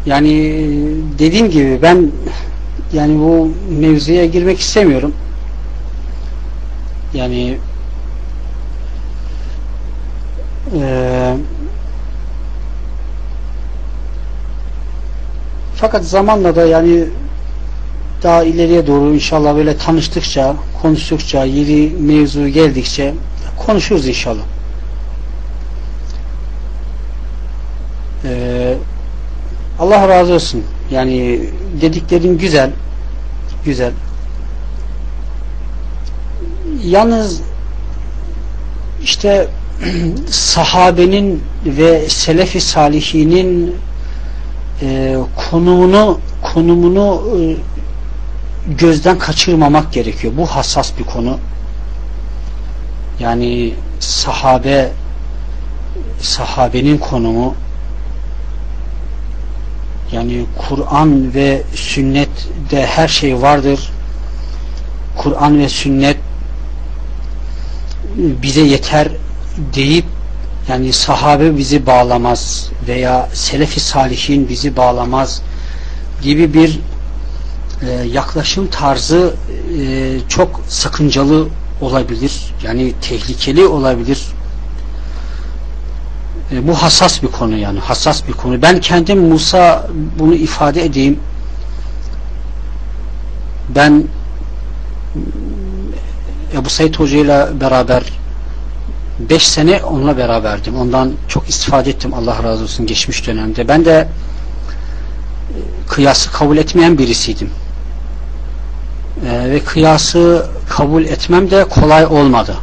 Yani dediğim gibi ben yani bu mevzuya girmek istemiyorum. Yani fakat zamanla da yani daha ileriye doğru inşallah böyle tanıştıkça, konuştukça, yeni mevzu geldikçe konuşuruz inşallah. Allah razı olsun. Yani dediklerin güzel. Güzel. Yalnız işte sahabenin ve selef-i salihinin konumunu gözden kaçırmamak gerekiyor. Bu hassas bir konu. Yani sahabenin konumu, yani Kur'an ve sünnette her şey vardır. Kur'an ve sünnet bize yeter deyip yani sahabe bizi bağlamaz veya selef-i salihin bizi bağlamaz gibi bir yaklaşım tarzı çok sakıncalı olabilir. Yani tehlikeli olabilir. Bu hassas bir konu, yani hassas bir konu. Ben kendim Musa bunu ifade edeyim. Ben Ebu Said Hoca ile beraber 5 sene onunla beraberdim. Ondan çok istifade ettim, Allah razı olsun, geçmiş dönemde. Ben de kıyası kabul etmeyen birisiydim. Ve kıyası kabul etmem de kolay olmadı.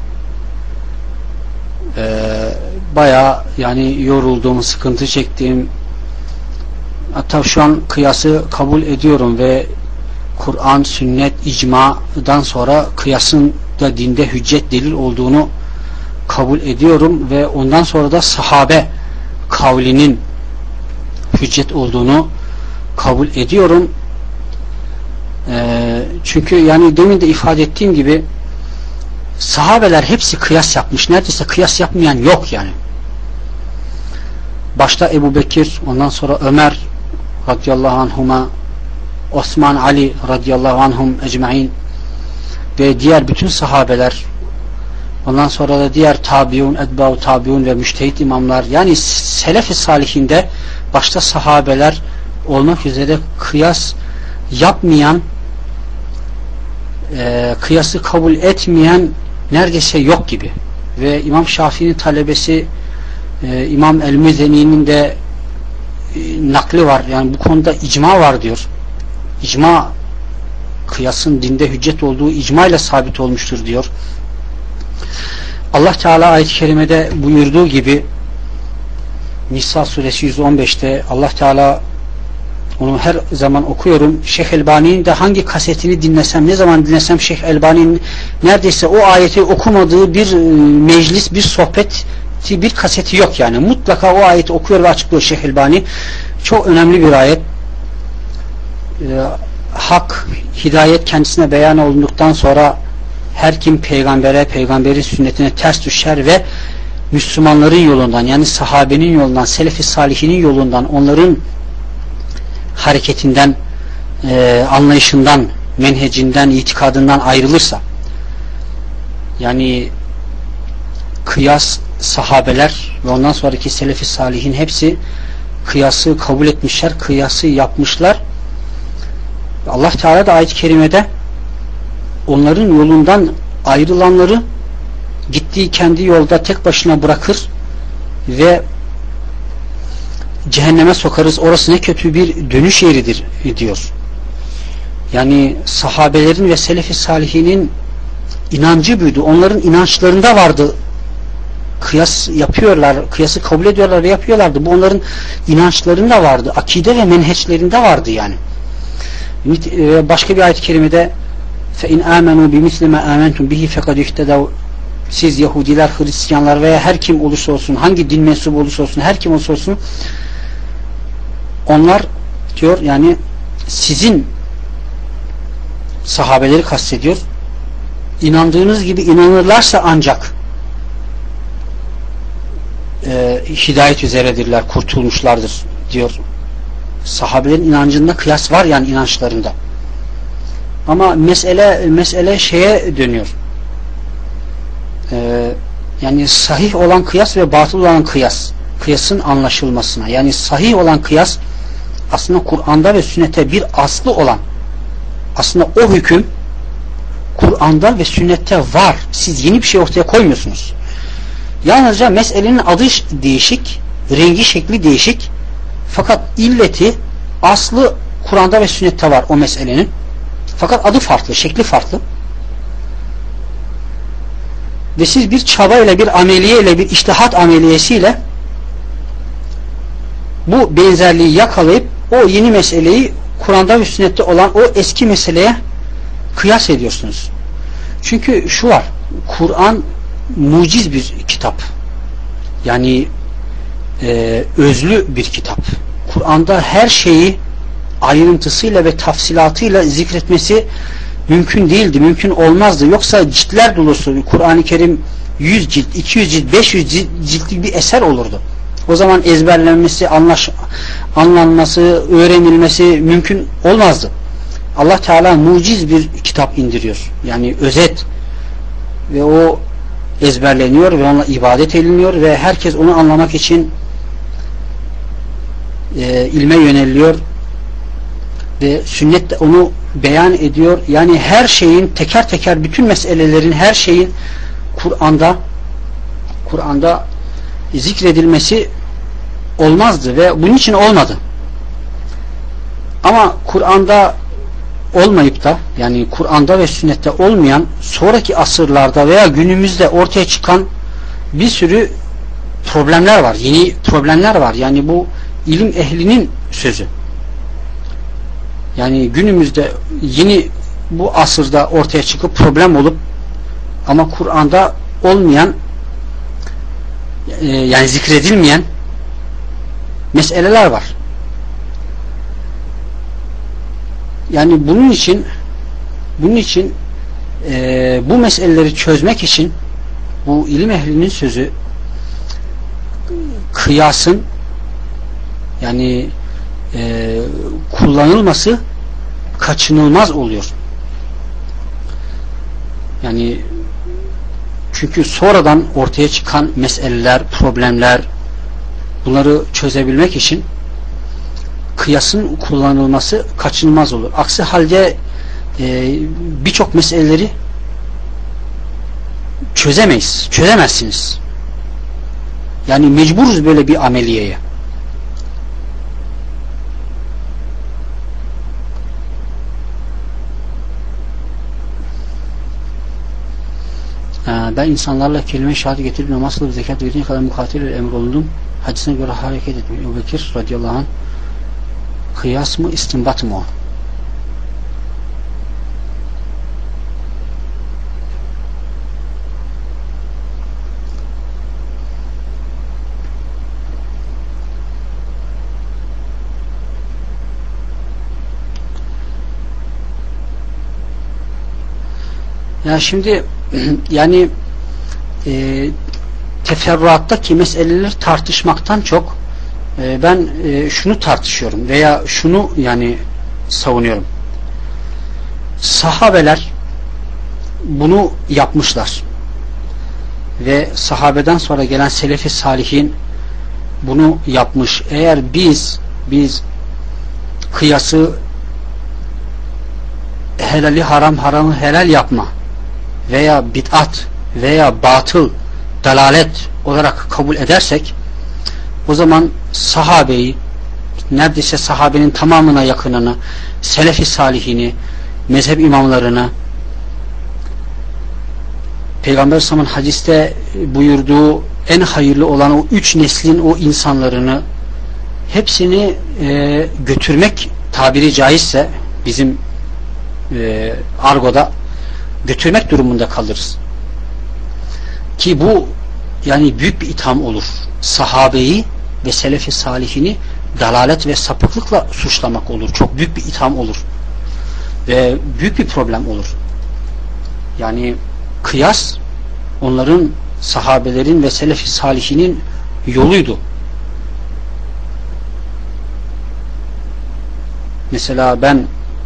Bayağı yani yoruldum, sıkıntı çektim. Hatta şu an kıyası kabul ediyorum ve Kur'an, sünnet, icmadan sonra kıyasın da dinde hüccet delil olduğunu kabul ediyorum ve ondan sonra da sahabe kavlinin hüccet olduğunu kabul ediyorum. Çünkü yani demin de ifade ettiğim gibi sahabeler hepsi kıyas yapmış. Neredeyse kıyas yapmayan yok yani. Başta Ebu Bekir, ondan sonra Ömer radıyallahu anhuma, Osman, Ali radıyallahu anhum ecmaîn ve diğer bütün sahabeler, ondan sonra da diğer tabiun, etba'u tabiun ve müştehit imamlar, yani selef-i salihinde başta sahabeler olmak üzere kıyas yapmayan, kıyası kabul etmeyen neredeyse yok gibi. Ve İmam Şafii'nin talebesi İmam el-Müzeni'nin de nakli var. Yani bu konuda icma var diyor. İcma, kıyasın dinde hüccet olduğu icma ile sabit olmuştur diyor. Allah Teala ayet-i kerimede buyurduğu gibi Nisa suresi 115'te Allah Teala, onu her zaman okuyorum, Şeyh Elbani'nin de hangi kasetini dinlesem, ne zaman dinlesem Şeyh Elbani'nin neredeyse o ayeti okumadığı bir meclis, bir sohbet, bir kaseti yok yani. Mutlaka o ayeti okuyor ve açıklıyor Şeyh Elbani. Çok önemli bir ayet. Hak, hidayet kendisine beyan olunduktan sonra her kim peygamberin sünnetine ters düşer ve Müslümanların yolundan, yani sahabenin yolundan, selef-i salihinin yolundan, onların hareketinden, anlayışından, menhecinden, itikadından ayrılırsa, yani kıyas, sahabeler ve ondan sonraki selef-i salihin hepsi kıyası kabul etmişler, kıyası yapmışlar. Allah Teala da ayet-i kerimede onların yolundan ayrılanları gittiği kendi yolda tek başına bırakır ve cehenneme sokarız, orası ne kötü bir dönüş yeridir diyor. Yani sahabelerin ve selef-i salihinin inancı buydu. Onların inançlarında vardı. Kıyas yapıyorlar, kıyası kabul ediyorlar ve yapıyorlardı. Bu onların inançlarında vardı. Akide ve menheçlerinde vardı yani. Başka bir ayet-i kerimede فَاِنْ آمَنُوا بِمِثْلِ مَا آمَنْتُمْ بِهِ فَقَدْ اِفْتَدَوْا, siz Yahudiler, Hristiyanlar veya her kim olursa olsun, hangi din mensubu olursa olsun, her kim olursa olsun, onlar diyor yani sizin sahabeleri kastediyor, inandığınız gibi inanırlarsa ancak hidayet üzeredirler, kurtulmuşlardır diyor Sahabelerin inancında kıyas var, yani inançlarında. Ama mesele şeye dönüyor. Yani sahih olan kıyas ve batıl olan kıyas. Kıyasın anlaşılmasına. Yani sahih olan kıyas aslında Kur'an'da ve sünnete bir aslı olan, aslında o hüküm Kur'an'da ve sünnette var. Siz yeni bir şey ortaya koymuyorsunuz. Yalnızca meselenin adı değişik, rengi şekli değişik, fakat illeti, aslı Kur'an'da ve sünnette var o meselenin. Fakat adı farklı, şekli farklı. Ve siz bir çabayla, bir ameliyeyle, bir içtihat ameliyesiyle bu benzerliği yakalayıp o yeni meseleyi Kur'an'da ve sünnette olan o eski meseleye kıyas ediyorsunuz. Çünkü şu var, Kur'an muciz bir kitap. Yani özlü bir kitap. Kur'an'da her şeyi ayrıntısıyla ve tafsilatıyla zikretmesi mümkün değildi, mümkün olmazdı. Yoksa ciltler dolusu Kur'an-ı Kerim 100 cilt, 200 cilt, 500 ciltlik bir eser olurdu. O zaman ezberlenmesi, anlanması, öğrenilmesi mümkün olmazdı. Allah Teala muciz bir kitap indiriyor. Yani özet, ve o ezberleniyor ve onunla ibadet ediliyor ve herkes onu anlamak için ilme yöneliyor ve sünnet de onu beyan ediyor. Yani her şeyin teker teker, bütün meselelerin, her şeyin Kur'an'da zikredilmesi olmazdı ve bunun için olmadı. Ama Kur'an'da olmayıp da, yani Kur'an'da ve sünnette olmayan, sonraki asırlarda veya günümüzde ortaya çıkan bir sürü problemler var. Yeni problemler var. Yani bu ilim ehlinin sözü. Yani günümüzde yeni, bu asırda ortaya çıkıp problem olup ama Kur'an'da olmayan, yani zikredilmeyen meseleler var. Yani bunun için bu meseleleri çözmek için bu ilim ehlinin sözü, kıyasın yani kullanılması kaçınılmaz oluyor. Yani çünkü sonradan ortaya çıkan meseleler, problemler, bunları çözebilmek için kıyasın kullanılması kaçınılmaz olur. Aksi halde birçok meseleleri çözemezsiniz. Yani mecburuz böyle bir ameliyeye. Ben insanlarla kelime-i şehadet getirip namaz kılıp zekat verdiğine kadar mukatele emrolundum. Hadisine göre hareket etmiyor. Ebu Bekir radıyallahu anh, kıyas mı, istinbat mı o? Ya şimdi yani teferruattaki meseleleri tartışmaktan çok ben şunu tartışıyorum veya şunu yani savunuyorum. Sahabeler bunu yapmışlar ve sahabeden sonra gelen selefi salihin bunu yapmış. Eğer biz kıyası helali haram, haramı helal yapma veya bid'at veya batıl, dalalet olarak kabul edersek, o zaman sahabeyi, neredeyse sahabenin tamamına yakınını, selefi salihini, mezhep imamlarını, Peygamber Sallallahu Aleyhi ve Sellem'in hadiste buyurduğu en hayırlı olan o 3 neslin o insanlarını hepsini götürmek, tabiri caizse bizim argoda götürmek durumunda kalırız. Ki bu yani büyük bir itham olur. Sahabeyi ve selefi salihini dalalet ve sapıklıkla suçlamak olur. Çok büyük bir itham olur. Ve büyük bir problem olur. Yani kıyas onların, sahabelerin ve selefi salihinin yoluydu. Mesela ben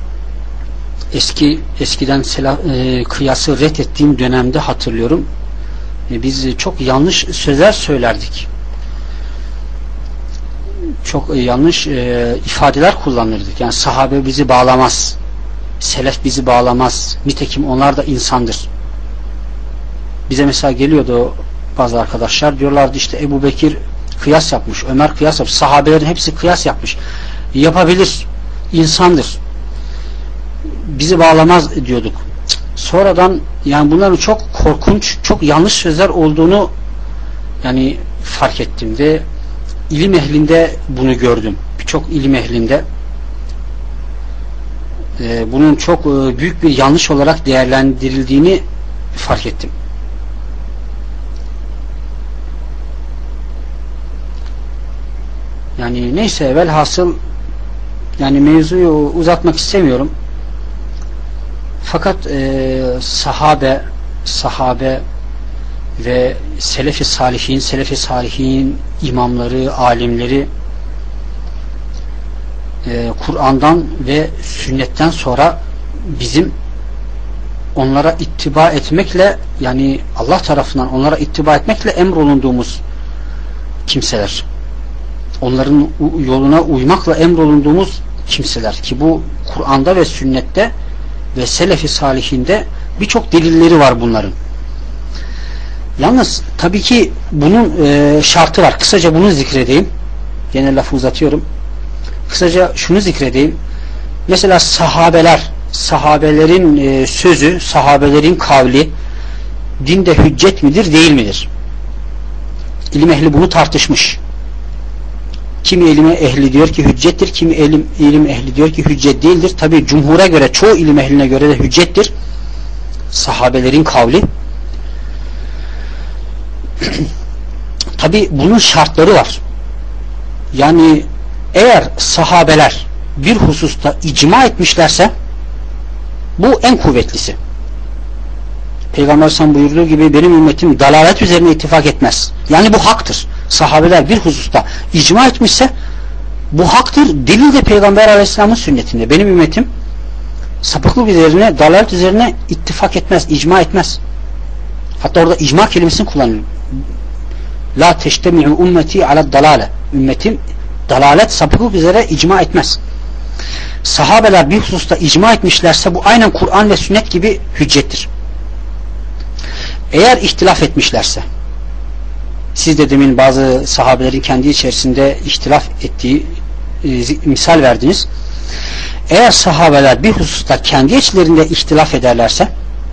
eskiden kıyası reddettiğim dönemde hatırlıyorum. Biz çok yanlış sözler söylerdik. Çok yanlış ifadeler kullanırdık. Yani sahabe bizi bağlamaz. Selef bizi bağlamaz. Nitekim onlar da insandır. Bize mesela geliyordu bazı arkadaşlar, diyorlardı işte Ebu Bekir kıyas yapmış, Ömer kıyas yapmış, sahabelerin hepsi kıyas yapmış. Yapabilir, insandır. Bizi bağlamaz diyorduk. Sonradan yani bunların çok korkunç, çok yanlış sözler olduğunu yani fark ettim ve ilim ehlinde bunu gördüm. Birçok ilim ehlinde bunun çok büyük bir yanlış olarak değerlendirildiğini fark ettim. Yani neyse, velhasıl yani mevzuyu uzatmak istemiyorum. Fakat sahabe ve selefi salihin imamları, alimleri Kur'an'dan ve sünnetten sonra bizim onlara ittiba etmekle, yani Allah tarafından onlara ittiba etmekle emrolunduğumuz kimseler. Onların yoluna uymakla emrolunduğumuz kimseler ki bu Kur'an'da ve sünnette ve selefi salihinde birçok delilleri var bunların. Yalnız tabii ki bunun şartı var. Kısaca bunu zikredeyim. Gene lafı uzatıyorum. Kısaca şunu zikredeyim. Mesela sahabelerin sözü, sahabelerin kavli dinde hüccet midir, değil midir? İlim ehli bunu tartışmış. Kimi ilim ehli diyor ki hüccettir, kimi ilim ehli diyor ki hüccet değildir. Tabii cumhura göre, çoğu ilim ehline göre de hüccettir. Sahabelerin kavli. Tabii bunun şartları var. Yani eğer sahabeler bir hususta icma etmişlerse bu en kuvvetlisi. Peygamber Aleyhisselam buyurduğu gibi benim ümmetim dalalet üzerine ittifak etmez. Yani bu haktır. Sahabeler bir hususta icma etmişse bu haktır. Delil de Peygamber Aleyhisselam'ın sünnetinde. Benim ümmetim sapıklık üzerine, dalalet üzerine ittifak etmez, icma etmez. Hatta orada icma kelimesini kullanıyor. La teştemi'u ümmeti ala dalale. Ümmetim dalalet, sapıklık üzere icma etmez. Sahabeler bir hususta icma etmişlerse bu aynen Kur'an ve sünnet gibi hüccettir. Eğer ihtilaf etmişlerse, siz de demin bazı sahabelerin kendi içerisinde ihtilaf ettiği misal verdiniz. Eğer sahabeler bir hususta kendi içlerinde ihtilaf ederlerse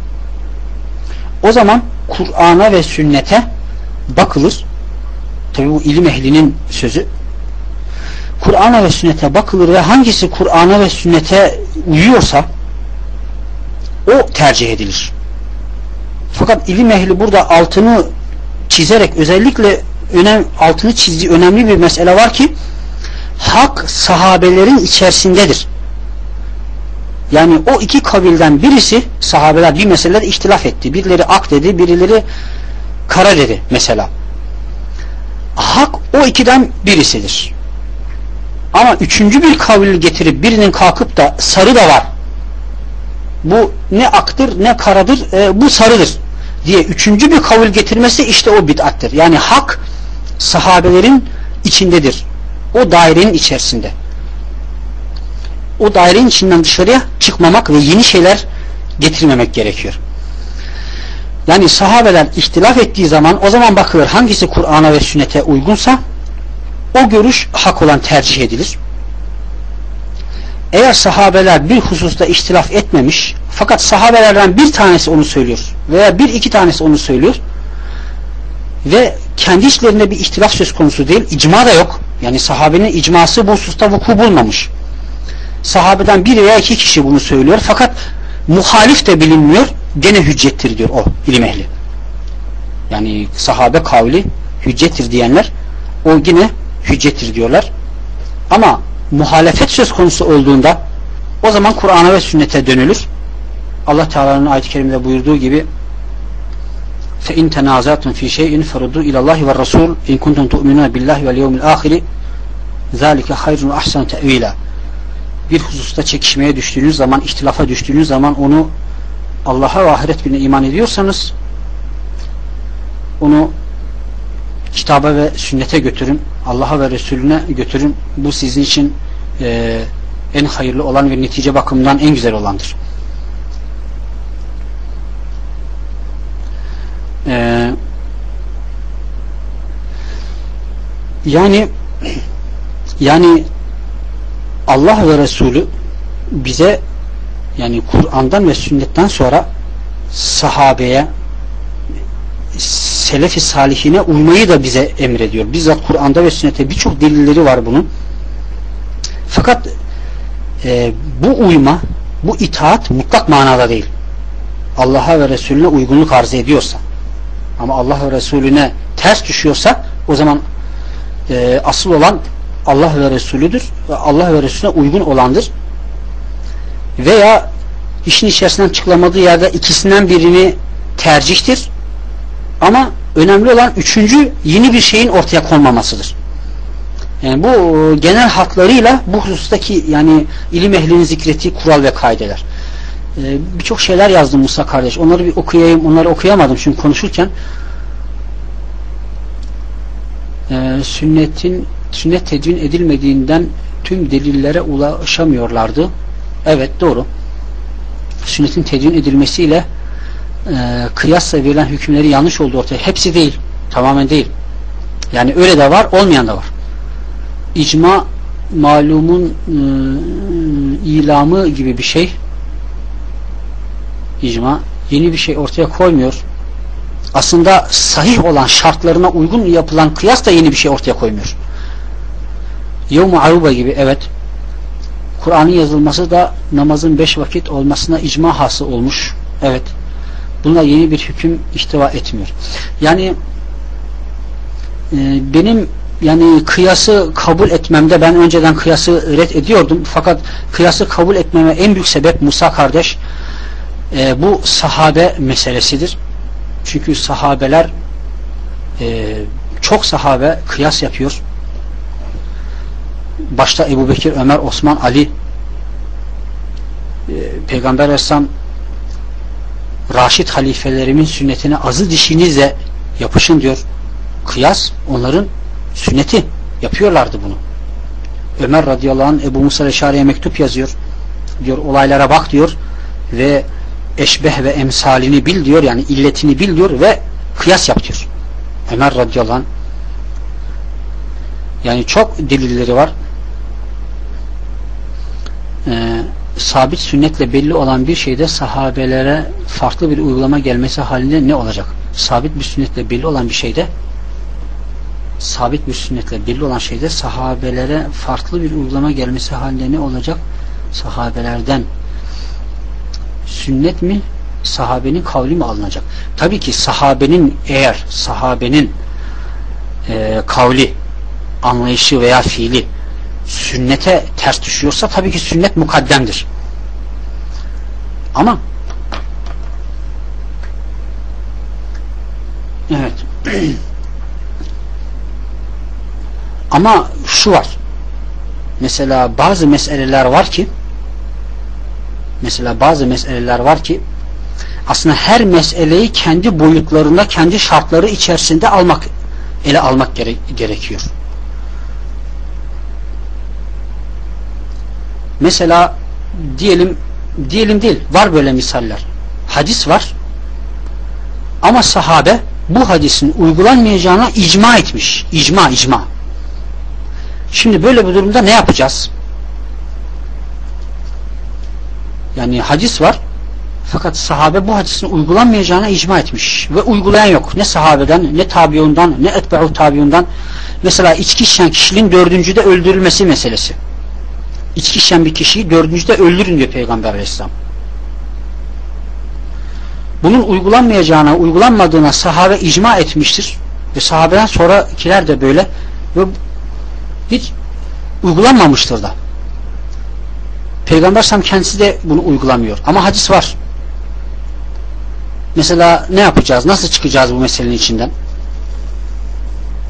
o zaman Kur'an'a ve sünnete bakılır. Tabi bu ilim ehlinin sözü. Kur'an'a ve sünnete bakılır ve hangisi Kur'an'a ve sünnete uyuyorsa o tercih edilir. Fakat ilim ehli burada altını çizerek özellikle altını çizdiği önemli bir mesele var ki hak sahabelerin içerisindedir. Yani o iki kabilden birisi, sahabeler bir meselede ihtilaf etti. Birileri ak dedi, birileri kara dedi mesela. Hak o ikiden birisidir. Ama üçüncü bir kavil getirip birinin kalkıp da sarı da var, bu ne aktır ne karadır, bu sarıdır diye üçüncü bir kavil getirmesi işte o bid'attır. Yani hak sahabelerin içindedir. O dairenin içerisinde. O dairenin içinden dışarıya çıkmamak ve yeni şeyler getirmemek gerekiyor. Yani sahabeler ihtilaf ettiği zaman o zaman bakılır hangisi Kur'an'a ve sünnete uygunsa o görüş hak olan tercih edilir. Eğer sahabeler bir hususta ihtilaf etmemiş fakat sahabelerden bir tanesi onu söylüyor veya bir iki tanesi onu söylüyor ve kendi içlerinde bir ihtilaf söz konusu değil, icma da yok. Yani sahabenin icması bu hususta vuku bulmamış. Sahabeden bir veya iki kişi bunu söylüyor fakat muhalif de bilinmiyor, gene hüccettir diyor o ilim ehli. Yani sahabe kavli hüccettir diyenler o yine hüccettir diyorlar. Ama muhalefet söz konusu olduğunda o zaman Kur'an'a ve sünnete dönülür. Allah Teala'nın ayet-i kerimede buyurduğu gibi فَاِنْ تَنَازَاتٌ فِي شَيْءٍ فَرُدُّوا اِلَى اللّٰهِ وَالرَّسُولِ اِنْ كُنْتُمْ تُؤْمِنُونَ بِاللّٰهِ وَالْيَوْمِ الْآخِرِ ذَٰلِكَ خَيْرٌ وَأَحْسَنُ تَأْوِيلًا. bir hususta çekişmeye düştüğünüz zaman, ihtilafa düştüğünüz zaman onu Allah'a ve ahiret gününe iman ediyorsanız onu kitaba ve sünnete götürün, Allah'a ve Resulüne götürün. Bu sizin için en hayırlı olan ve netice bakımından en güzel olandır. Yani Allah ve Resulü bize, yani Kur'an'dan ve sünnetten sonra sahabeye, selef-i salihine uymayı da bize emrediyor. Bizzat Kur'an'da ve sünnette birçok delilleri var bunun. Fakat bu uyma, bu itaat mutlak manada değil. Allah'a ve Resulüne uygunluk arz ediyorsa, ama Allah ve Resulüne ters düşüyorsa o zaman asıl olan Allah ve Resulüdür ve Allah ve Resulüne uygun olandır. Veya işin içerisinden çıkılamadığı yerde ikisinden birini tercihtir. Ama önemli olan üçüncü yeni bir şeyin ortaya konmamasıdır. Yani bu genel hatlarıyla bu husustaki, yani ilim ehlinin zikrettiği kural ve kaideler. Birçok şeyler yazdım Musa kardeş. Onları bir okuyayım. Onları okuyamadım çünkü konuşurken. Sünnet tedvin edilmediğinden tüm delillere ulaşamıyorlardı. Evet, doğru. Sünnetin tedvin edilmesiyle kıyasla verilen hükümleri yanlış olduğu ortaya. Hepsi değil. Tamamen değil. Yani öyle de var, olmayan da var. İcma malumun ilamı gibi bir şey. İcma yeni bir şey ortaya koymuyor. Aslında sahih olan, şartlarına uygun yapılan kıyas da yeni bir şey ortaya koymuyor. Yevm-i Aruba gibi, evet. Kur'an'ın yazılması da namazın 5 vakit olmasına icma hasıl olmuş. Evet. Bunlar yeni bir hüküm ihtiva etmiyor. Yani benim kıyası kabul etmemde, ben önceden kıyası red ediyordum. Fakat kıyası kabul etmeme en büyük sebep Musa kardeş bu sahabe meselesidir. Çünkü sahabeler, çok sahabe kıyas yapıyor. Başta Ebu Bekir, Ömer, Osman, Ali, Peygamber Aleyhisselam, Raşid halifelerimin sünnetine azı dişinizle yapışın diyor. Kıyas onların sünneti. Yapıyorlardı bunu. Ömer radıyallahu anh Ebu Musa Eşari'ye mektup yazıyor. Diyor olaylara bak diyor ve eşbeh ve emsalini bil diyor, yani illetini bil diyor ve kıyas yap diyor. Ömer radıyallahu anh. Yani çok delilleri var. Sabit sünnetle belli olan bir şeyde sahabelere farklı bir uygulama gelmesi halinde ne olacak? Sabit bir sünnetle belli olan bir şeyde sahabelere farklı bir uygulama gelmesi halinde ne olacak? Sahabelerden sünnet mi, sahabenin kavli mi alınacak? Tabii ki eğer sahabenin kavli, anlayışı veya fiili sünnete ters düşüyorsa tabii ki sünnet mukaddemdir. Ama evet ama şu var, mesela bazı meseleler var ki aslında her meseleyi kendi boyutlarında, kendi şartları içerisinde ele almak gerekiyor. Mesela diyelim değil, var böyle misaller. Hadis var ama sahabe bu hadisin uygulanmayacağına icma etmiş. İcma. Şimdi böyle bir durumda ne yapacağız? Yani hadis var fakat sahabe bu hadisin uygulanmayacağına icma etmiş ve uygulayan yok. Ne sahabeden, ne tabiundan, ne etbe'u tabiundan. Mesela içki içen kişinin 4. öldürülmesi meselesi. İçki içen bir kişiyi 4. öldürün diyor Peygamber Aleyhisselam. Bunun uygulanmadığına sahabe icma etmiştir ve sahabeden sonrakiler de böyle ve hiç uygulanmamıştır da. Peygamber Aleyhisselam kendisi de bunu uygulamıyor. Ama hadis var. Mesela ne yapacağız? Nasıl çıkacağız bu meselenin içinden?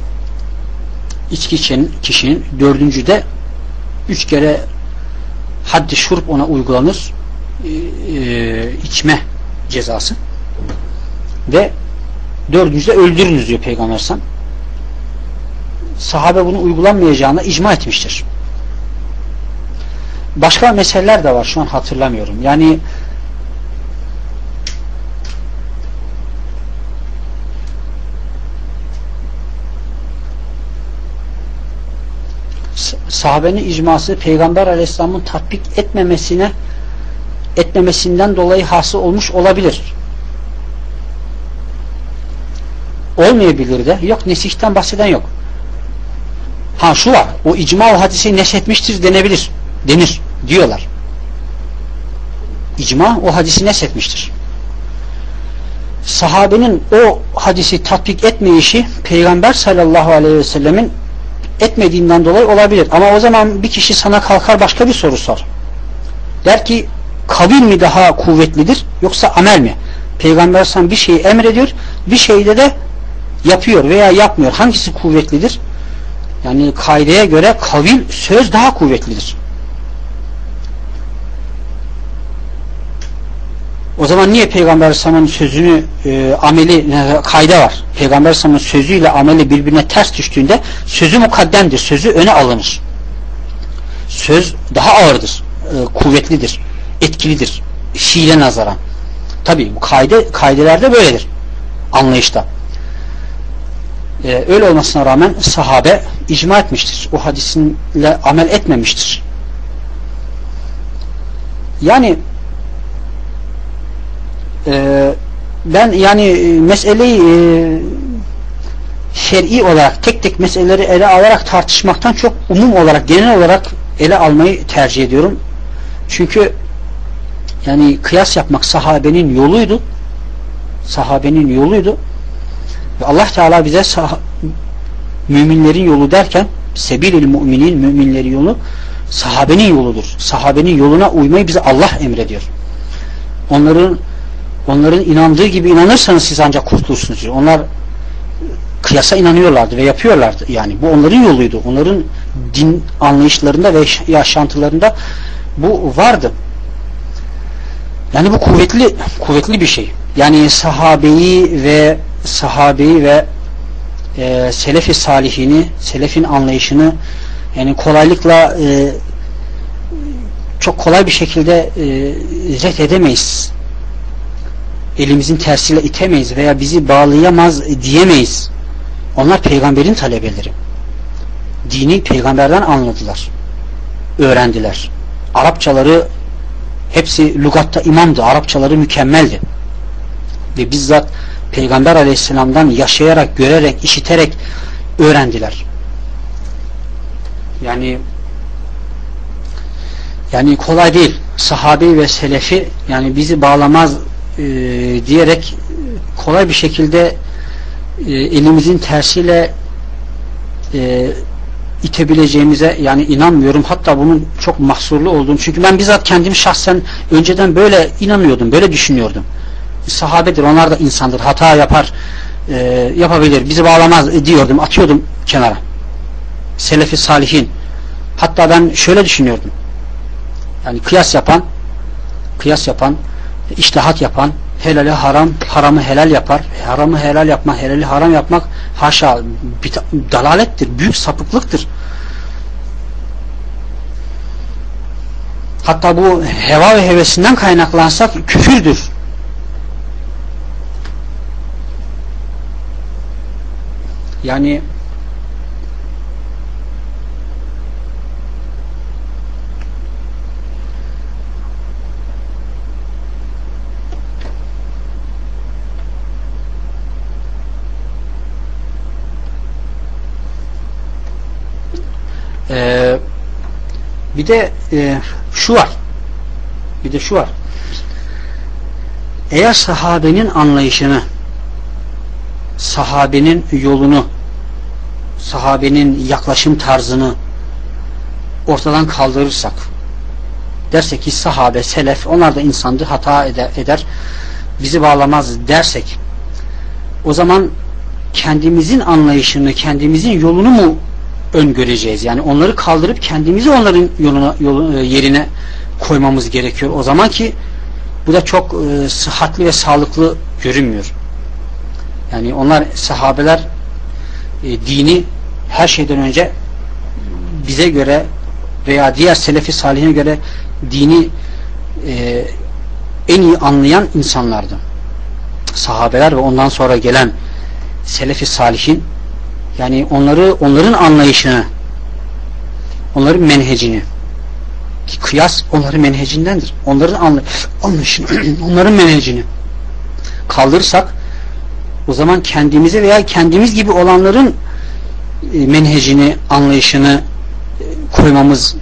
İçki içen kişinin 4. 3 kere haddi şurup ona uygulanır, içme cezası, ve dördüncüsü de öldürünüz diyor Peygamber sallallahu aleyhi ve sellem. Sahabe bunu uygulanmayacağına icma etmiştir. Başka meseleler de var, şu an hatırlamıyorum. Yani sahabenin icması Peygamber aleyhisselamın tatbik etmemesinden dolayı hasıl olmuş olabilir. Olmayabilir de. Yok, nesihten bahseden yok. Ha, şu var, o icma o hadisi neshetmiştir denir diyorlar. İcma o hadisi neshetmiştir. Sahabenin o hadisi tatbik etmeyişi Peygamber sallallahu aleyhi ve sellemin etmediğinden dolayı olabilir. Ama o zaman bir kişi sana kalkar başka bir soru sor. Der ki, kavil mi daha kuvvetlidir yoksa amel mi? Peygamber sana bir şeyi emrediyor, bir şeyde de yapıyor veya yapmıyor. Hangisi kuvvetlidir? Yani kaideye göre kavil, söz daha kuvvetlidir. O zaman niye Peygamber Aleyhisselam'ın sözünü ameli, kaide var. Peygamber Aleyhisselam'ın sözüyle ameli birbirine ters düştüğünde sözü mukaddemdir. Sözü öne alınır. Söz daha ağırdır. Kuvvetlidir. Etkilidir. Fiile nazaran. Tabi bu kaidelerde böyledir. Anlayışta. Öyle olmasına rağmen sahabe icma etmiştir. O hadisinle amel etmemiştir. Yani ben yani meseleyi şer'i olarak tek tek meseleleri ele alarak tartışmaktan çok umum olarak, genel olarak ele almayı tercih ediyorum. Çünkü yani kıyas yapmak sahabenin yoluydu. Sahabenin yoluydu. Ve Allah Teala bize müminlerin yolu derken sebilül müminin, müminlerin yolu sahabenin yoludur. Sahabenin yoluna uymayı bize Allah emrediyor. Onların inandığı gibi inanırsanız siz ancak kurtulursunuz diyor. Onlar kıyasa inanıyorlardı ve yapıyorlardı. Yani bu onların yoluydu. Onların din anlayışlarında ve yaşantılarında bu vardı. Yani bu kuvvetli bir şey. Yani sahabeyi ve selef-i salihini, selefin anlayışını yani kolaylıkla çok kolay bir şekilde ret edemeyiz. Elimizin tersiyle itemeyiz veya bizi bağlayamaz diyemeyiz. Onlar peygamberin talebeleri. Dini peygamberden anladılar. Öğrendiler. Arapçaları hepsi lügatta imamdı. Arapçaları mükemmeldi. Ve bizzat Peygamber aleyhisselamdan yaşayarak, görerek, işiterek öğrendiler. Yani kolay değil. Sahabe ve selefi yani bizi bağlamaz diyerek kolay bir şekilde elimizin tersiyle itebileceğimize yani inanmıyorum. Hatta bunun çok mahsurlu olduğunu. Çünkü ben bizzat kendim şahsen önceden böyle inanıyordum. Böyle düşünüyordum. Sahabedir. Onlar da insandır. Hata yapar. Yapabilir. Bizi bağlamaz diyordum. Atıyordum kenara. Selefi salihin. Hatta ben şöyle düşünüyordum. Yani kıyas yapan, içtihat yapan, helali haram, haramı helal yapar. Haramı helal yapmak, helali haram yapmak haşa bir dalalettir. Büyük sapıklıktır. Hatta bu heva ve hevesinden kaynaklansa küfürdür. Yani bir de şu var. Eğer sahabenin anlayışını, sahabenin yolunu, sahabenin yaklaşım tarzını ortadan kaldırırsak, dersek ki sahabe, selef, onlar da insandı, hata eder, bizi bağlamaz dersek, o zaman kendimizin anlayışını, kendimizin yolunu mu öngöreceğiz? Yani onları kaldırıp kendimizi onların yerine koymamız gerekiyor. O zaman ki bu da çok sıhhatli ve sağlıklı görünmüyor. Yani onlar, sahabeler dini her şeyden önce bize göre veya diğer selefi salihine göre dini en iyi anlayan insanlardı. Sahabeler ve ondan sonra gelen selefi salihin, yani onların anlayışını, onların menhecini, ki kıyas onların menhecindendir. Onların anlayışını, onların menhecini kaldırırsak, o zaman kendimize veya kendimiz gibi olanların menhecini, anlayışını koymamız,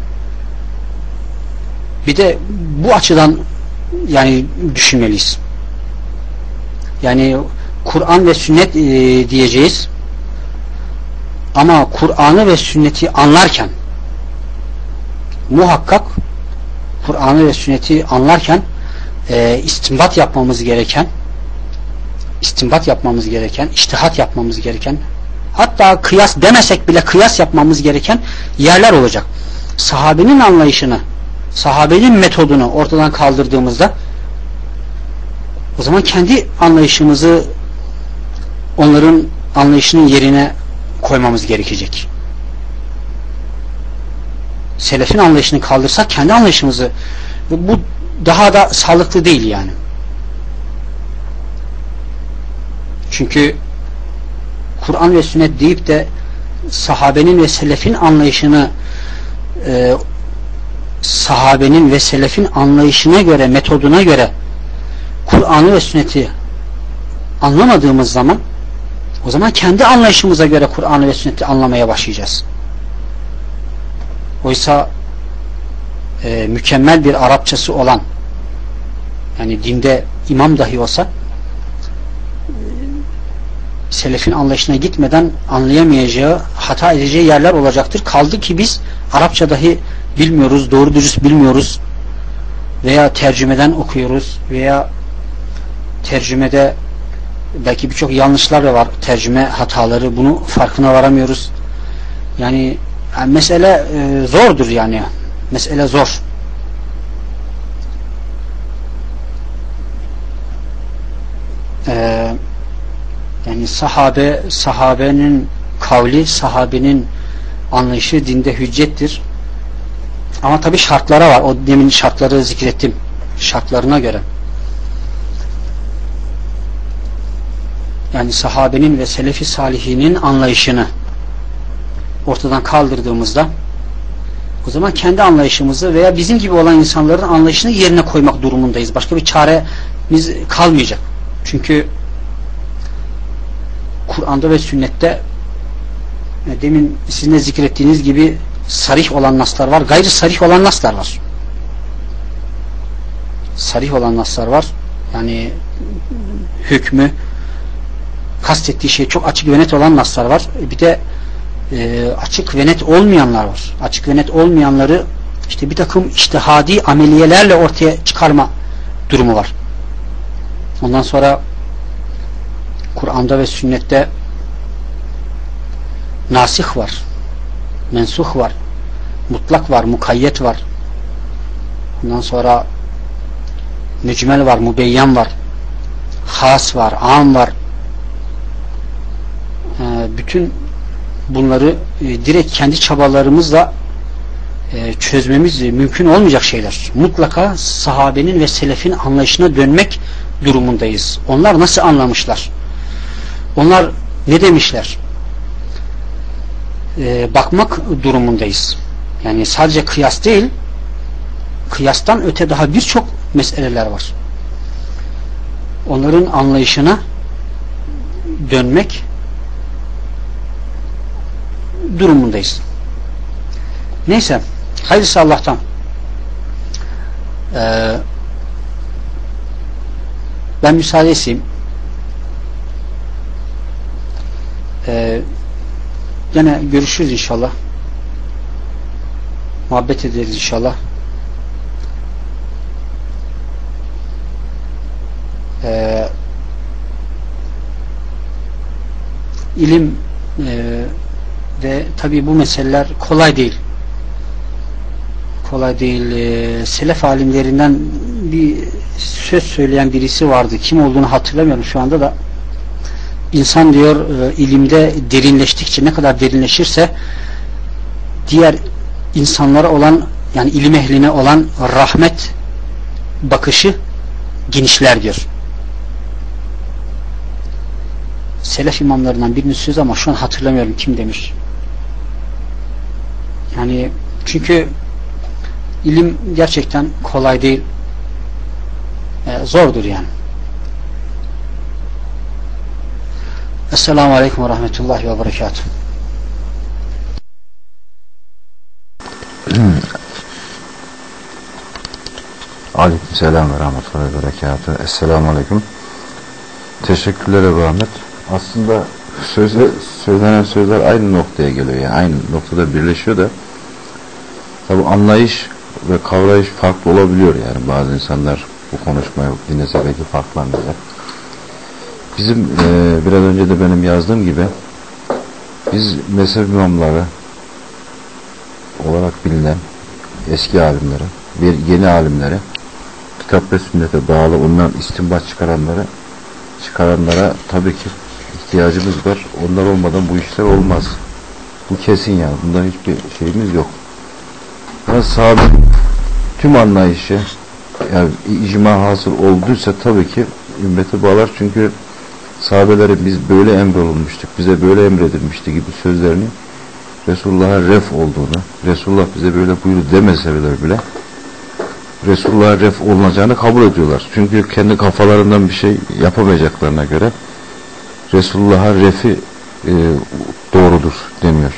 bir de bu açıdan yani düşünmeliyiz. Yani Kur'an ve sünnet diyeceğiz, ama Kur'an'ı ve sünneti anlarken muhakkak Kur'an'ı ve sünneti anlarken istinbat yapmamız gereken, içtihat yapmamız gereken, hatta kıyas demesek bile kıyas yapmamız gereken yerler olacak. Sahabenin anlayışını, sahabenin metodunu ortadan kaldırdığımızda, o zaman kendi anlayışımızı onların anlayışının yerine koymamız gerekecek. Selefin anlayışını kaldırsak kendi anlayışımızı, bu daha da sağlıklı değil yani. Çünkü Kur'an ve sünnet deyip de sahabenin ve selefin anlayışını sahabenin ve selefin anlayışına göre, metoduna göre Kur'an'ı ve sünneti anlamadığımız zaman, o zaman kendi anlayışımıza göre Kur'an'ı ve sünneti anlamaya başlayacağız. Oysa mükemmel bir Arapçası olan, yani dinde imam dahi olsa selefin anlayışına gitmeden anlayamayacağı, hata edeceği yerler olacaktır. Kaldı ki biz Arapça dahi bilmiyoruz, doğru dürüst bilmiyoruz veya tercümeden okuyoruz veya tercümede belki birçok yanlışlar da var, tercüme hataları, bunu farkına varamıyoruz. Yani mesele zordur yani. Mesele zor. Yani sahabenin kavli, sahabenin anlayışı dinde hüccettir. Ama tabi şartlara var. O demin şartları zikrettim. Şartlarına göre. Yani sahabenin ve selefi salihinin anlayışını ortadan kaldırdığımızda, o zaman kendi anlayışımızı veya bizim gibi olan insanların anlayışını yerine koymak durumundayız. Başka bir çaremiz kalmayacak. Çünkü Kur'an'da ve sünnette demin sizin de zikrettiğiniz gibi sarih olan naslar var, gayri sarih olan naslar var. Sarih olan naslar var. Yani hükmü, kastettiği şey çok açık ve net olan naslar var. Bir de açık ve net olmayanlar var. Açık ve net olmayanları işte bir takım içtihadi ameliyelerle ortaya çıkarma durumu var. Ondan sonra Kur'an'da ve sünnette nasih var, mensuh var, mutlak var, mukayyet var. Ondan sonra mücmel var, mübeyyen var, has var, am var. Bütün bunları direkt kendi çabalarımızla çözmemiz mümkün olmayacak şeyler. Mutlaka sahabenin ve selefin anlayışına dönmek durumundayız. Onlar nasıl anlamışlar? Onlar ne demişler? Bakmak durumundayız. Yani sadece kıyas değil, kıyastan öte daha birçok meseleler var. Onların anlayışına dönmek durumundayız. Neyse, hayırlısı Allah'tan. Ben müsaade isteyeyim. Yine görüşürüz inşallah. Muhabbet ederiz inşallah. İlim ve tabii bu meseleler kolay değil. kolay değil. Selef alimlerinden bir söz söyleyen birisi vardı. Kim olduğunu hatırlamıyorum şu anda da. İnsan diyor ilimde derinleştikçe, ne kadar derinleşirse diğer insanlara olan, yani ilim ehline olan rahmet bakışı genişler diyor. Selef imamlarından birinin sözü ama şu an hatırlamıyorum kim demiş. Yani çünkü ilim gerçekten kolay değil. Zordur yani. Esselamu Aleyküm ve Rahmetullahi ve Berekatuhu. Aleykümselam ve Rahmetullahi ve Berekatuhu. Esselamu Aleyküm. Teşekkürler Ebu Ahmet. Aslında söylenen sözler aynı noktaya geliyor. Yani aynı noktada birleşiyor da tabi anlayış ve kavrayış farklı olabiliyor yani. Bazı insanlar bu konuşmayı dinlese belki farklanacak. Bizim biraz önce de benim yazdığım gibi biz mezhep imamları olarak bilinen eski alimlere, yeni alimlere, kitap ve sünnete bağlı ondan istinbat çıkaranlara tabii ki ihtiyacımız var. Onlar olmadan bu işler olmaz. Bu kesin yani. Bundan hiçbir şeyimiz yok. Yani sahabe tüm anlayışı yani icma hasıl olduysa tabii ki ümmeti bağlar. Çünkü sahabelerin biz böyle emrolunmuştuk, bize böyle emredilmişti gibi sözlerini Resulullah'a ref olduğunu, Resulullah bize böyle buyurdu demeseler bile Resulullah'a ref olunacağını kabul ediyorlar. Çünkü kendi kafalarından bir şey yapamayacaklarına göre Resulullah'a refi doğrudur deniyor.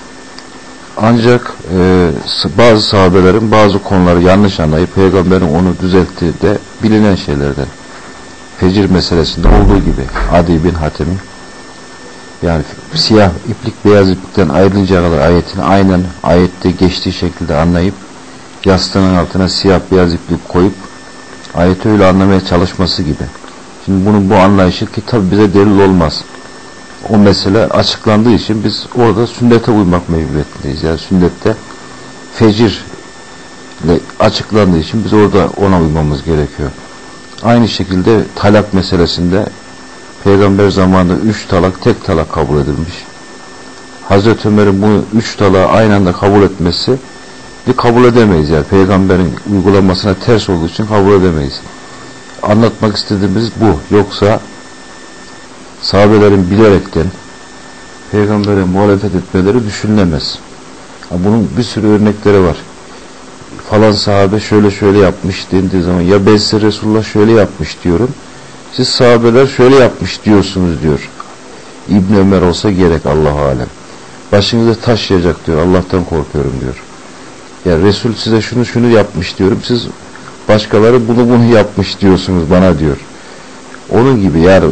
Ancak bazı sahabelerin bazı konuları yanlış anlayıp Peygamberin onu düzelttiği de bilinen şeylerden. Fecir meselesinde olduğu gibi Adi bin Hatem'in yani siyah iplik beyaz iplikten ayrılıncaya kadar ayetini aynen ayette geçtiği şekilde anlayıp yastığının altına siyah beyaz iplik koyup ayeti öyle anlamaya çalışması gibi. Şimdi bunun bu anlayışı ki tabi bize delil olmaz. O mesele açıklandığı için biz orada sünnete uymak mecburiyetindeyiz. Yani sünnette fecir ile açıklandığı için biz orada ona uymamız gerekiyor. Aynı şekilde talak meselesinde Peygamber zamanında 3 talak tek talak kabul edilmiş. Hazreti Ömer'in bunu 3 talağı aynı anda kabul etmesi kabul edemeyiz yani. Peygamberin uygulamasına ters olduğu için kabul edemeyiz. Anlatmak istediğimiz bu. Yoksa sahabelerin bilerekten Peygamber'e muhalefet etmeleri düşünülemez. Bunun bir sürü örnekleri var. Falan sahabe şöyle yapmış dendiği zaman ya ben size Resulullah şöyle yapmış diyorum. Siz sahabeler şöyle yapmış diyorsunuz diyor. İbn Ömer olsa gerek Allah-u Alem. Başınıza taş yiyecek diyor. Allah'tan korkuyorum diyor. Ya Resul size şunu yapmış diyorum. Siz başkaları bunu yapmış diyorsunuz bana diyor. Onun gibi yani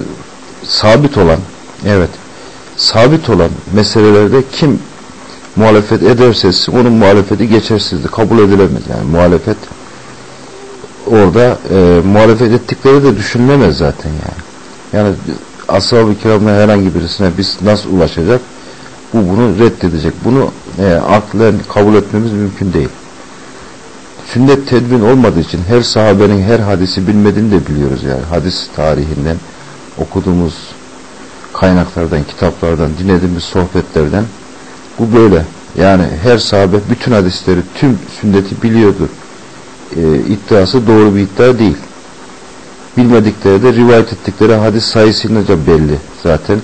sabit olan meselelerde kim muhalefet ederse onun muhalefeti geçersizdir. Kabul edilemez. Yani muhalefet orada muhalefet ettikleri de düşünülemez zaten yani. Yani ashab-ı kiramla herhangi birisine biz nasıl ulaşacak? Bunu reddedecek. Bunu aklen kabul etmemiz mümkün değil. Sünnet tedvin olmadığı için her sahabenin her hadisi bilmediğini de biliyoruz yani. Hadis tarihinden okuduğumuz kaynaklardan, kitaplardan, dinlediğimiz sohbetlerden bu böyle. Yani her sahabe bütün hadisleri, tüm sünneti biliyordu. İddiası doğru bir iddia değil. Bilmedikleri de rivayet ettikleri hadis sayısıyla belli. Zaten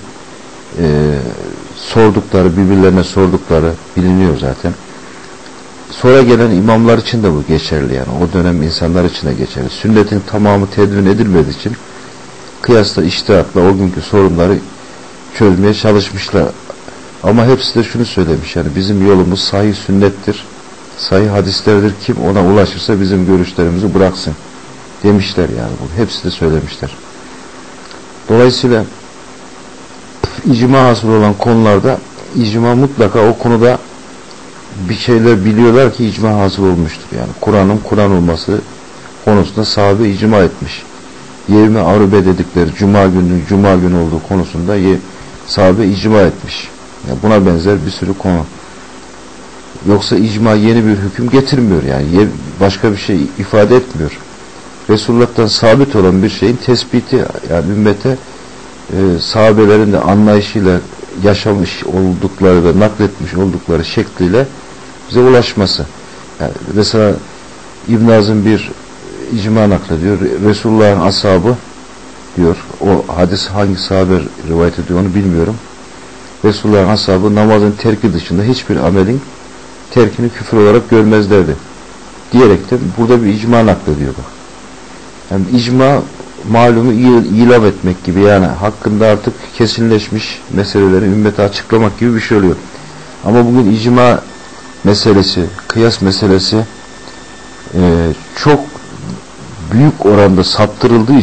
birbirlerine sordukları biliniyor zaten. Sonra gelen imamlar için de bu geçerli yani. O dönem insanlar için de geçerli. Sünnetin tamamı tedvin edilmediği için kıyasla, içtihatla o günkü sorunları çözmeye çalışmışlar. Ama hepsi de şunu söylemiş yani bizim yolumuz sahih sünnettir. Sahih hadislerdir. Kim ona ulaşırsa bizim görüşlerimizi bıraksın demişler yani. Hepsi de söylemişler. Dolayısıyla icma hasıl olan konularda icma mutlaka o konuda bir şeyler biliyorlar ki icma hasıl olmuştur. Yani Kur'an'ın Kur'an olması konusunda sahabe icma etmiş. Yevme arube dedikleri cuma günü olduğu konusunda sahabe icma etmiş. Yani buna benzer bir sürü konu. Yoksa icma yeni bir hüküm getirmiyor yani. Başka bir şey ifade etmiyor. Resulullah'tan sabit olan bir şeyin tespiti, yani ümmete sahabelerin de anlayışıyla yaşamış oldukları ve nakletmiş oldukları şekliyle bize ulaşması. Yani mesela İbn Azim bir icma naklediyor. Resulullah'ın ashabı diyor. O hadis hangi sahabe rivayet ediyor onu bilmiyorum. Resulullah'ın ashabı namazın terki dışında hiçbir amelin terkini küfür olarak görmezlerdi. Diyerekten burada bir icma naklediyor bak. Yani icma malumu ilan etmek gibi, yani hakkında artık kesinleşmiş meseleleri ümmete açıklamak gibi bir şey oluyor. Ama bugün icma meselesi, kıyas meselesi çok büyük oranda saptırıldığı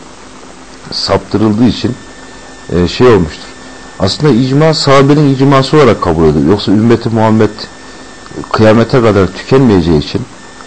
için şey olmuştur. Aslında icma sahabenin icması olarak kabul edilir. Yoksa ümmeti Muhammed kıyamete kadar tükenmeyeceği için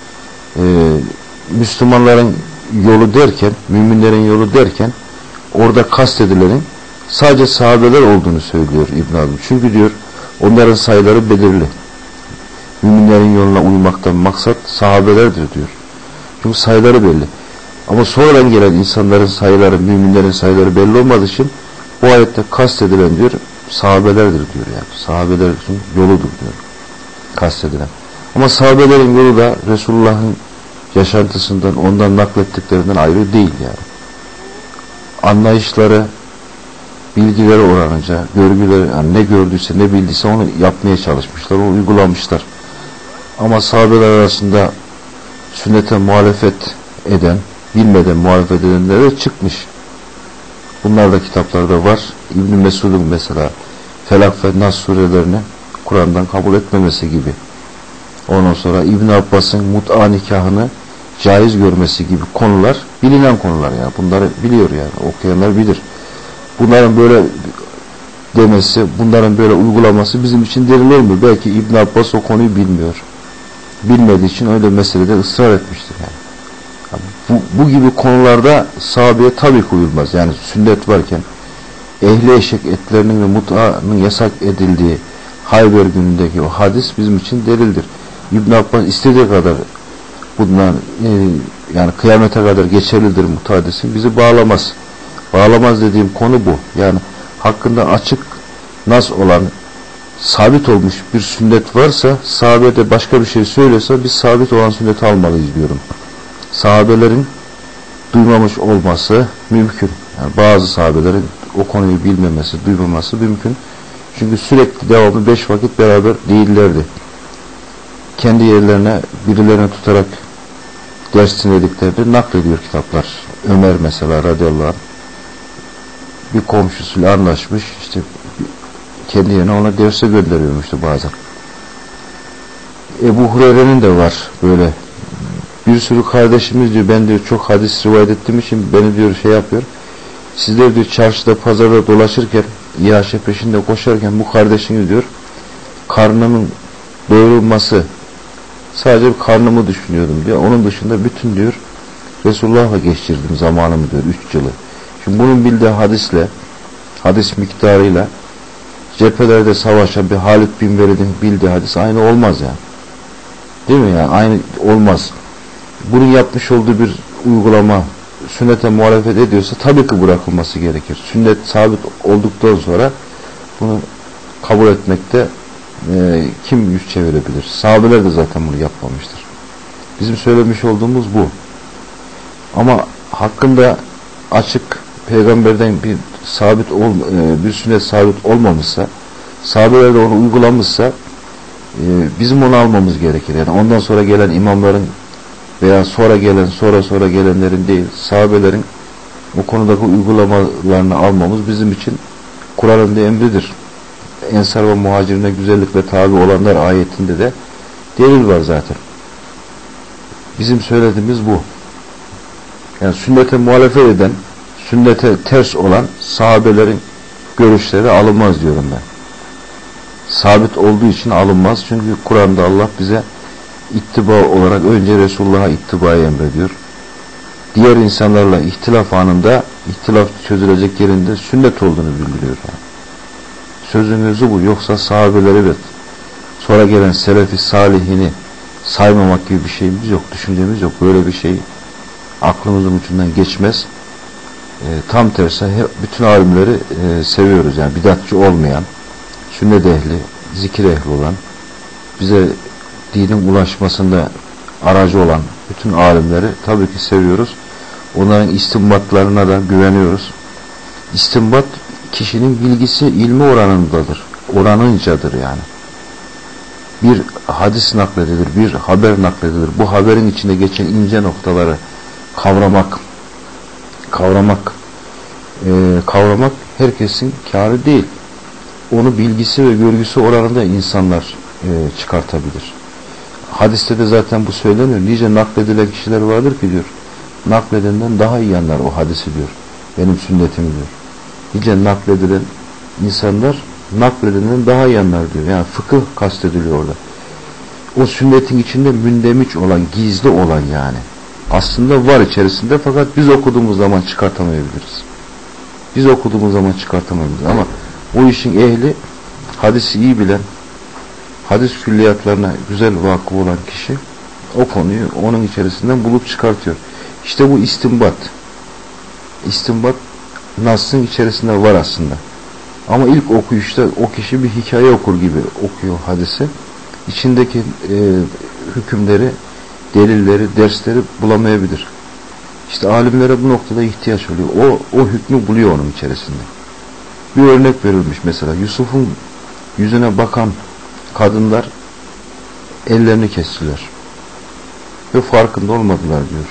Müslümanların yolu derken, müminlerin yolu derken orada kastedilenin sadece sahabeler olduğunu söylüyor İbn Azim. Çünkü diyor onların sayıları belirli. Müminlerin yoluna uymaktan maksat sahabelerdir diyor. Çünkü sayıları belli. Ama sonradan gelen insanların sayıları, müminlerin sayıları belli olmadığı için bu ayette kastedilen diyor sahabelerdir diyor yani. Sahabeler için yoludur diyor kastedilen. Ama sahabelerin yolu da Resulullah'ın yaşantısından, ondan naklettiklerinden ayrı değil yani. Anlayışları, bilgileri oranınca, görgüleri, yani ne gördüyse, ne bildiyse onu yapmaya çalışmışlar, onu uygulamışlar. Ama sahabeler arasında sünnete muhalefet eden, bilmeden muhalefet edenler de çıkmış. Bunlar da kitaplarda var. İbn Mesud'un mesela Felak ve Nas surelerini Kur'an'dan kabul etmemesi gibi. Ondan sonra İbn Abbas'ın mut'a nikahını caiz görmesi gibi konular, bilinen konular yani. Bunları biliyor yani. Okuyanlar bilir. Bunların böyle demesi, bunların böyle uygulaması bizim için delil olmuyor. Belki İbn Abbas o konuyu bilmiyor. Bilmediği için öyle meselede ısrar etmiştir yani. Bu gibi konularda sahabeye tabii ki uyulmaz. Yani sünnet varken ehli eşek etlerinin ve mut'anın yasak edildiği Hayber günündeki o hadis bizim için delildir. İbn Abbas istediği kadar bundan yani kıyamete kadar geçerlidir mut'a hadisi, bizi bağlamaz. Bağlamaz dediğim konu bu. Yani hakkında açık nas olan, sabit olmuş bir sünnet varsa, sahabede başka bir şey söylüyorsa biz sabit olan sünneti almalıyız diyorum. Sahabelerin duymamış olması mümkün. Yani bazı sahabelerin o konuyu bilmemesi, duymaması mümkün. Çünkü sürekli devamlı 5 vakit beraber değillerdi. Kendi yerlerine birilerine tutarak ders dinlediklerini naklediyor kitaplar. Ömer mesela radıyallahu anh bir komşusuyla anlaşmış, işte kendi yerine ona derse gönderiyormuştu bazen. Ebu Hureyre'nin de var böyle. Bir sürü kardeşimiz diyor, ben diyor çok hadis rivayet ettiğim için beni diyor şey yapıyor. Sizler diyor çarşıda pazarda dolaşırken, iaşe peşinde koşarken bu kardeşiniz diyor karnımın doyurulması, sadece karnımı düşünüyordum diyor. Onun dışında bütün diyor Resulullah'la geçirdim zamanımı diyor 3 yılı. Şimdi bunun bildiği hadisle, hadis miktarıyla cephelerde savaşan bir Halid bin Velid'in bildiği hadis aynı olmaz yani. Değil mi yani? Aynı olmaz. Bunun yapmış olduğu bir uygulama sünnete muhalefet ediyorsa tabii ki bırakılması gerekir. Sünnet sabit olduktan sonra bunu kabul etmekte kim yüz çevirebilir? Sahabeler de zaten bunu yapmamıştır. Bizim söylemiş olduğumuz bu. Ama hakkında açık peygamberden bir bir sünnet sabit olmamışsa, sahabeler de onu uygulamışsa bizim onu almamız gerekir. Yani ondan sonra gelen imamların veya sonra gelenlerin değil, sahabelerin o konudaki uygulamalarını almamız bizim için Kur'an'ın bir emridir. Ensar ve muhacirine güzellikle tabi olanlar ayetinde de delil var zaten. Bizim söylediğimiz bu. Yani sünnete muhalefet eden, sünnete ters olan sahabelerin görüşleri alınmaz diyorum ben. Sabit olduğu için alınmaz. Çünkü Kur'an'da Allah bize ittiba olarak önce Resulullah'a ittibayı emrediyor. Diğer insanlarla ihtilaf anında, ihtilaf çözülecek yerinde sünnet olduğunu bildiriyor. Yani. Sözün özü bu. Yoksa sahabeleri evet. sonra gelen selefi salihini saymamak gibi bir şeyimiz yok, düşüncemiz yok. Böyle bir şey aklımızın ucundan geçmez. Tam tersi bütün alimleri seviyoruz. Yani bidatçı olmayan, sünnet ehli, zikir ehli olan, bize dinin ulaşmasında aracı olan bütün alimleri tabii ki seviyoruz. Onların istinbatlarına da güveniyoruz. İstinbat kişinin bilgisi ilmi oranındadır. Oranıncadır yani. Bir hadis nakledilir, bir haber nakledilir. Bu haberin içinde geçen ince noktaları kavramak herkesin kârı değil. Onu bilgisi ve görgüsü oranında insanlar çıkartabilir. Hadiste de zaten bu söyleniyor. Nice nakledilen kişiler vardır ki diyor, nakledenden daha iyi anlar o hadisi diyor. Benim sünnetimi diyor. Nice nakledilen insanlar nakledenden daha iyi anlar diyor. Yani fıkıh kastediliyor orada. O sünnetin içinde mündemiş olan, gizli olan yani. Aslında var içerisinde, fakat biz okuduğumuz zaman çıkartamayabiliriz. Biz okuduğumuz zaman çıkartamayabiliriz. Ama o işin ehli, hadisi iyi bilen, hadis külliyatlarına güzel vakıf olan kişi o konuyu onun içerisinden bulup çıkartıyor. İşte bu istinbat. İstinbat Nas'ın içerisinde var aslında. Ama ilk okuyuşta o kişi bir hikaye okur gibi okuyor hadisi. İçindeki hükümleri, delilleri, dersleri bulamayabilir. İşte alimlere bu noktada ihtiyaç oluyor. O hükmü buluyor onun içerisinde. Bir örnek verilmiş mesela. Yusuf'un yüzüne bakan kadınlar ellerini kestiler. Ve farkında olmadılar diyor.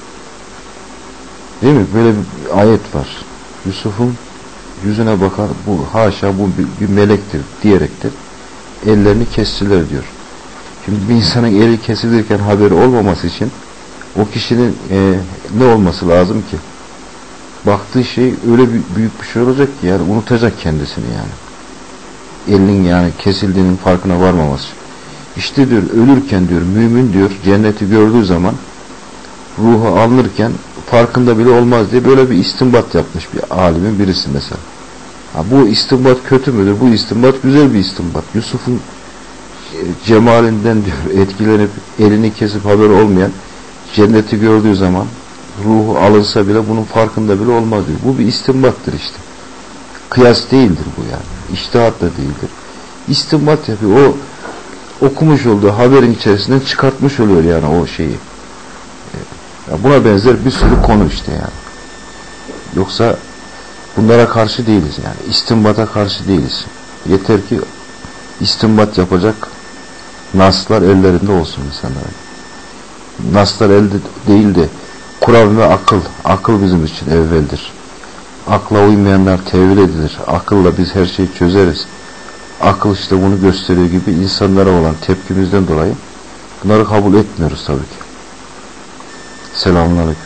Değil mi? Böyle bir ayet var. Yusuf'un yüzüne bakar, bu haşa bu bir melektir diyerektir. Ellerini kestiler diyor. Şimdi bir insanın eli kesilirken haberi olmaması için o kişinin ne olması lazım ki? Baktığı şey öyle büyük bir şey olacak ki yani unutacak kendisini yani. Elinin yani kesildiğinin farkına varmaması. İşte diyor ölürken diyor mümin diyor cenneti gördüğü zaman ruhu alınırken farkında bile olmaz diye böyle bir istinbat yapmış bir alimin birisi mesela. Ha, bu istinbat kötü müdür? Bu istinbat güzel bir istinbat. Yusuf'un cemalinden diyor etkilenip elini kesip haberi olmayan cenneti gördüğü zaman ruhu alınsa bile bunun farkında bile olmaz diyor. Bu bir istinbattır işte. Kıyas değildir bu yani. İçtihat da değildir. İstinbat yapıyor. O okumuş olduğu haberin içerisinden çıkartmış oluyor yani o şeyi. Buna benzer bir sürü konu işte yani. Yoksa bunlara karşı değiliz yani. İstinbata karşı değiliz. Yeter ki istinbat yapacak naslar ellerinde olsun insanların. Naslar elde değil de Kur'an ve akıl. Akıl bizim için evveldir. Akla uymayanlar tevil edilir. Akılla biz her şeyi çözeriz. Akıl işte bunu gösteriyor gibi insanlara olan tepkimizden dolayı bunları kabul etmiyoruz tabii ki. Selamünaleyküm.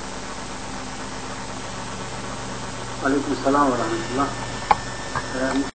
Aleykümselam ve rahmetullah.